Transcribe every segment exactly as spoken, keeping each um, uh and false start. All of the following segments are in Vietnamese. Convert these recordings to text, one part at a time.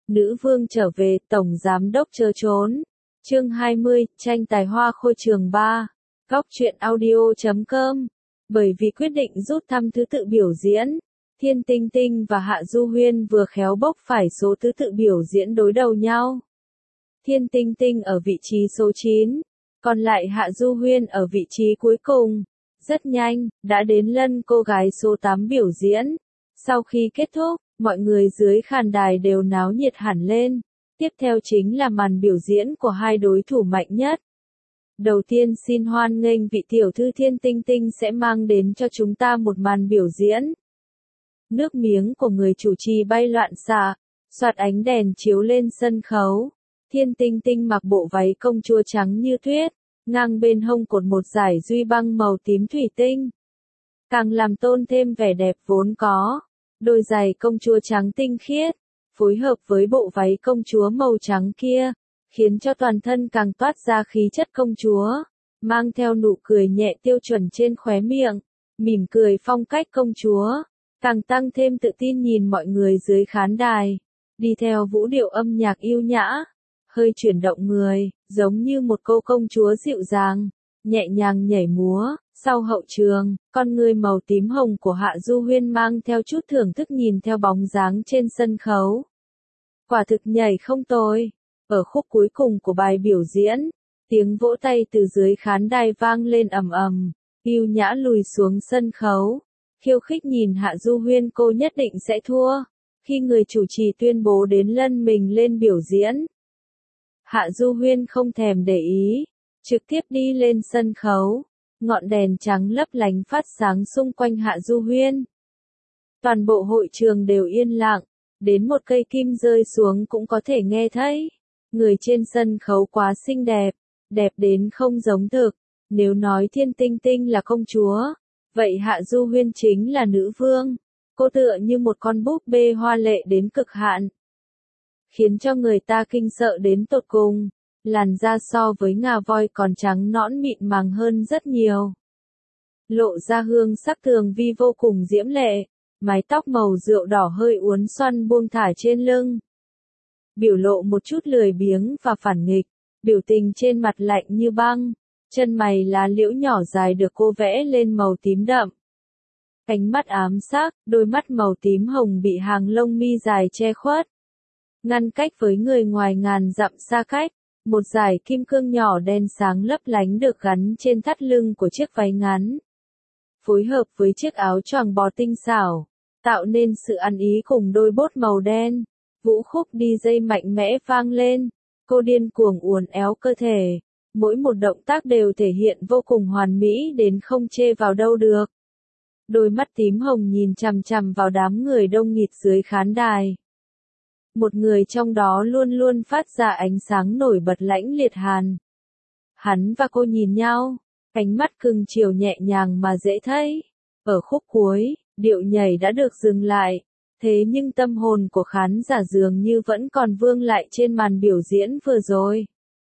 Nữ vương trở về, tổng giám đốc chớ trốn. Chương hai mươi, tranh tài hoa khôi trường ba. Góc truyện audio chấm com. Bởi vì quyết định rút thăm thứ tự biểu diễn, Thiên Tinh Tinh và Hạ Du Huyên vừa khéo bốc phải số thứ tự biểu diễn đối đầu nhau. Thiên Tinh Tinh ở vị trí số chín, còn lại Hạ Du Huyên ở vị trí cuối cùng. Rất nhanh, đã đến lân cô gái số tám biểu diễn. Sau khi kết thúc, mọi người dưới khán đài đều náo nhiệt hẳn lên. Tiếp theo chính là màn biểu diễn của hai đối thủ mạnh nhất. Đầu tiên xin hoan nghênh vị tiểu thư Thiên Tinh Tinh sẽ mang đến cho chúng ta một màn biểu diễn. Nước miếng của người chủ trì bay loạn xạ, soạt ánh đèn chiếu lên sân khấu. Thiên Tinh Tinh mặc bộ váy công chúa trắng như tuyết, ngang bên hông cột một dải duy băng màu tím thủy tinh. Càng làm tôn thêm vẻ đẹp vốn có. Đôi giày công chúa trắng tinh khiết, phối hợp với bộ váy công chúa màu trắng kia, khiến cho toàn thân càng toát ra khí chất công chúa, mang theo nụ cười nhẹ tiêu chuẩn trên khóe miệng, mỉm cười phong cách công chúa, càng tăng thêm tự tin nhìn mọi người dưới khán đài, đi theo vũ điệu âm nhạc yêu nhã, hơi chuyển động người, giống như một cô công chúa dịu dàng, nhẹ nhàng nhảy múa. Sau hậu trường, con người màu tím hồng của Hạ Du Huyên mang theo chút thưởng thức nhìn theo bóng dáng trên sân khấu. Quả thực nhảy không tồi. Ở khúc cuối cùng của bài biểu diễn, tiếng vỗ tay từ dưới khán đài vang lên ầm ầm, yêu nhã lùi xuống sân khấu, khiêu khích nhìn Hạ Du Huyên cô nhất định sẽ thua. Khi người chủ trì tuyên bố đến lân mình lên biểu diễn, Hạ Du Huyên không thèm để ý, trực tiếp đi lên sân khấu. Ngọn đèn trắng lấp lánh phát sáng xung quanh Hạ Du Huyên. Toàn bộ hội trường đều yên lặng, đến một cây kim rơi xuống cũng có thể nghe thấy. Người trên sân khấu quá xinh đẹp, đẹp đến không giống thực. Nếu nói Thiên Tinh Tinh là công chúa, vậy Hạ Du Huyên chính là nữ vương. Cô tựa như một con búp bê hoa lệ đến cực hạn, khiến cho người ta kinh sợ đến tột cùng. Làn da so với ngà voi còn trắng nõn mịn màng hơn rất nhiều. Lộ ra hương sắc tường vi vô cùng diễm lệ, mái tóc màu rượu đỏ hơi uốn xoăn buông thả trên lưng. Biểu lộ một chút lười biếng và phản nghịch, biểu tình trên mặt lạnh như băng, chân mày lá liễu nhỏ dài được cô vẽ lên màu tím đậm. Cánh mắt ám sắc, đôi mắt màu tím hồng bị hàng lông mi dài che khuất. Ngăn cách với người ngoài ngàn dặm xa cách. Một dải kim cương nhỏ đen sáng lấp lánh được gắn trên thắt lưng của chiếc váy ngắn. Phối hợp với chiếc áo choàng bò tinh xảo, tạo nên sự ăn ý cùng đôi bốt màu đen. Vũ khúc đi dây mạnh mẽ vang lên, cô điên cuồng uốn éo cơ thể. Mỗi một động tác đều thể hiện vô cùng hoàn mỹ đến không chê vào đâu được. Đôi mắt tím hồng nhìn chằm chằm vào đám người đông nghịt dưới khán đài. Một người trong đó luôn luôn phát ra ánh sáng nổi bật lãnh liệt hàn. Hắn và cô nhìn nhau, ánh mắt cưng chiều nhẹ nhàng mà dễ thấy. Ở khúc cuối, điệu nhảy đã được dừng lại, thế nhưng tâm hồn của khán giả dường như vẫn còn vương lại trên màn biểu diễn vừa rồi.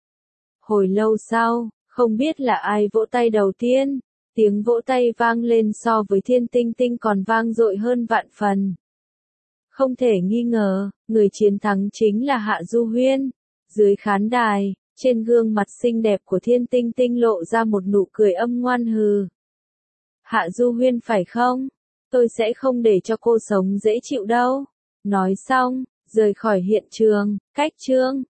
Hồi lâu sau, không biết là ai vỗ tay đầu tiên, tiếng vỗ tay vang lên so với Thiên Tinh Tinh còn vang dội hơn vạn phần. Không thể nghi ngờ, người chiến thắng chính là Hạ Du Huyên. Dưới khán đài, trên gương mặt xinh đẹp của Thiên Tinh Tinh lộ ra một nụ cười âm ngoan hừ. Hạ Du Huyên phải không? Tôi sẽ không để cho cô sống dễ chịu đâu. Nói xong, rời khỏi hiện trường, cách chương.